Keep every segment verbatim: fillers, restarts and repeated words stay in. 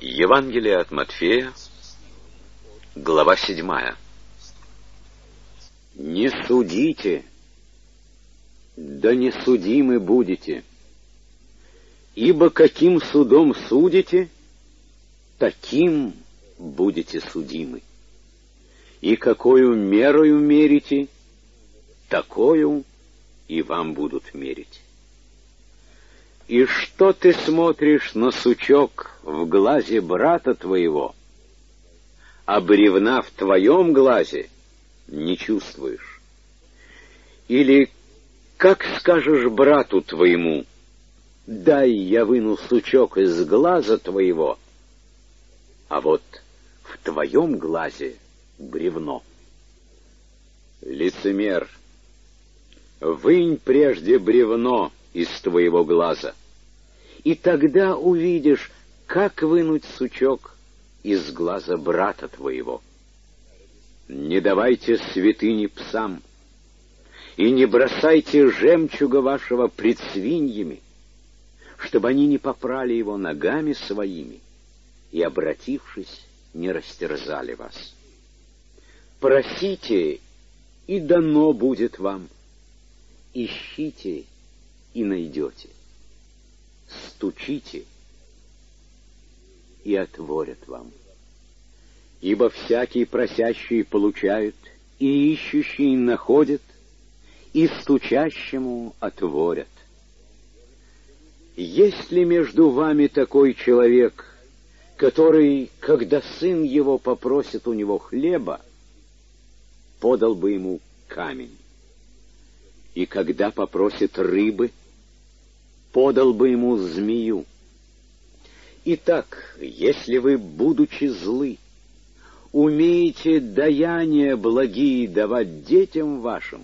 Евангелие от Матфея, глава седьмая. Не судите, да не судимы будете, ибо каким судом судите, таким будете судимы. И какою мерою мерите, такою и вам будут мерить. И что ты смотришь на сучок в глазе брата твоего, а бревна в твоем глазе не чувствуешь? Или как скажешь брату твоему: дай я выну сучок из глаза твоего, а вот в твоем глазе бревно? Лицемер, вынь прежде бревно из твоего глаза, и тогда увидишь, как вынуть сучок из глаза брата твоего. Не давайте святыни псам, и не бросайте жемчуга вашего пред свиньями, чтобы они не попрали его ногами своими и, обратившись, не растерзали вас. Просите, и дано будет вам, ищите, и найдете, стучите, и отворят вам. Ибо всякий просящий получает, и ищущий находит, и стучащему отворят. Есть ли между вами такой человек, который, когда сын его попросит у него хлеба, подал бы ему камень? И когда попросит рыбы, подал бы ему змею? Итак, если вы, будучи злы, умеете даяния благие давать детям вашим,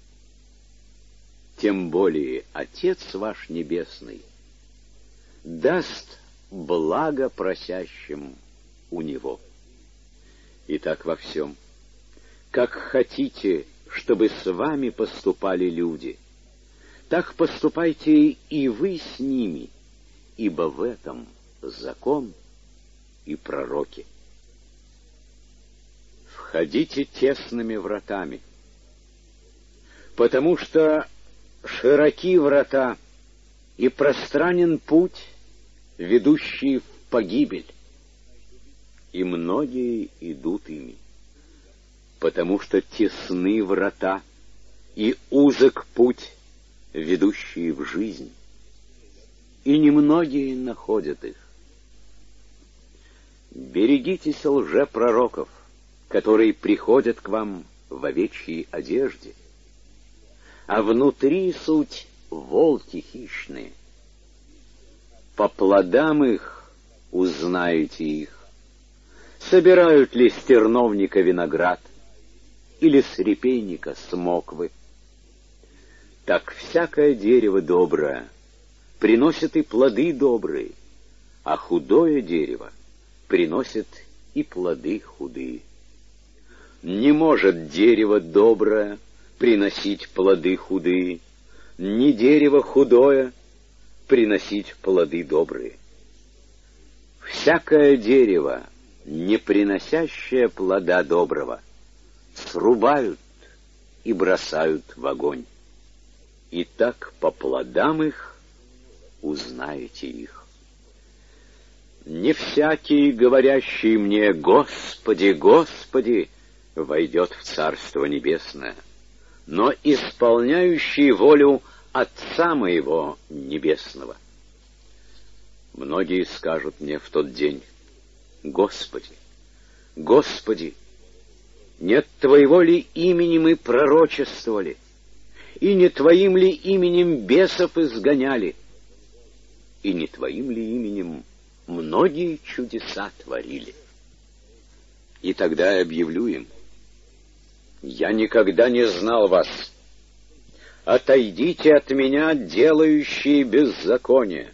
тем более Отец ваш Небесный даст благо просящим у Него. Итак, во всем, как хотите, чтобы с вами поступали люди, так поступайте и вы с ними, ибо в этом закон и пророки. Входите тесными вратами, потому что широки врата и пространен путь, ведущий в погибель, и многие идут ими, потому что тесны врата и узок путь, ведущий в жизнь, и немногие находят их. Берегитесь лжепророков, которые приходят к вам в овечьей одежде, а внутри суть волки хищные. По плодам их узнаете их. Собирают ли с терновника виноград, или с репейника смоквы? Так всякое дерево доброе приносит и плоды добрые, а худое дерево приносит и плоды худые. Не может дерево доброе приносить плоды худые, ни дерево худое приносить плоды добрые. Всякое дерево, не приносящее плода доброго, срубают и бросают в огонь. И так по плодам их узнаете их. Не всякий, говорящий мне: Господи, Господи, войдет в Царство Небесное, но исполняющий волю Отца моего Небесного. Многие скажут мне в тот день: Господи, Господи, нет Твоего ли имени мы пророчествовали, и не Твоим ли именем бесов изгоняли, и не Твоим ли именем многие чудеса творили? И тогда я объявлю им: я никогда не знал вас. Отойдите от меня, делающие беззаконие.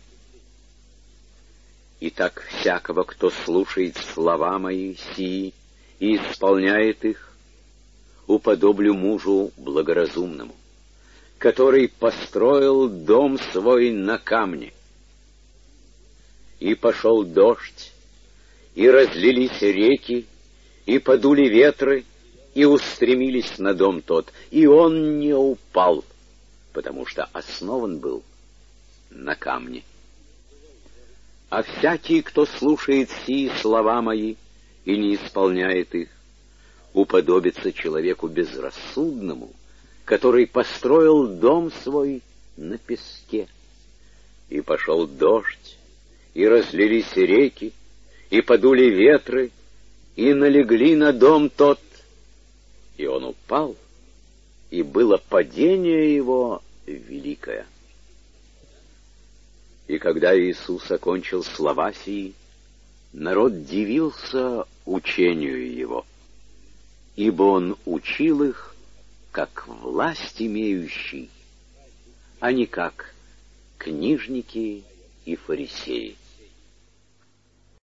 Итак, всякого, кто слушает слова мои сии и исполняет их, уподоблю мужу благоразумному, который построил дом свой на камне. И пошел дождь, и разлились реки, и подули ветры, и устремились на дом тот, и он не упал, потому что основан был на камне. А всякий, кто слушает сии слова мои и не исполняет их, уподобится человеку безрассудному, который построил дом свой на песке. И пошел дождь, и разлились реки, и подули ветры, и налегли на дом тот, и он упал, и было падение его великое. И когда Иисус окончил слова сии, народ дивился учению его, ибо он учил их, как власть имеющий, а не как книжники и фарисеи.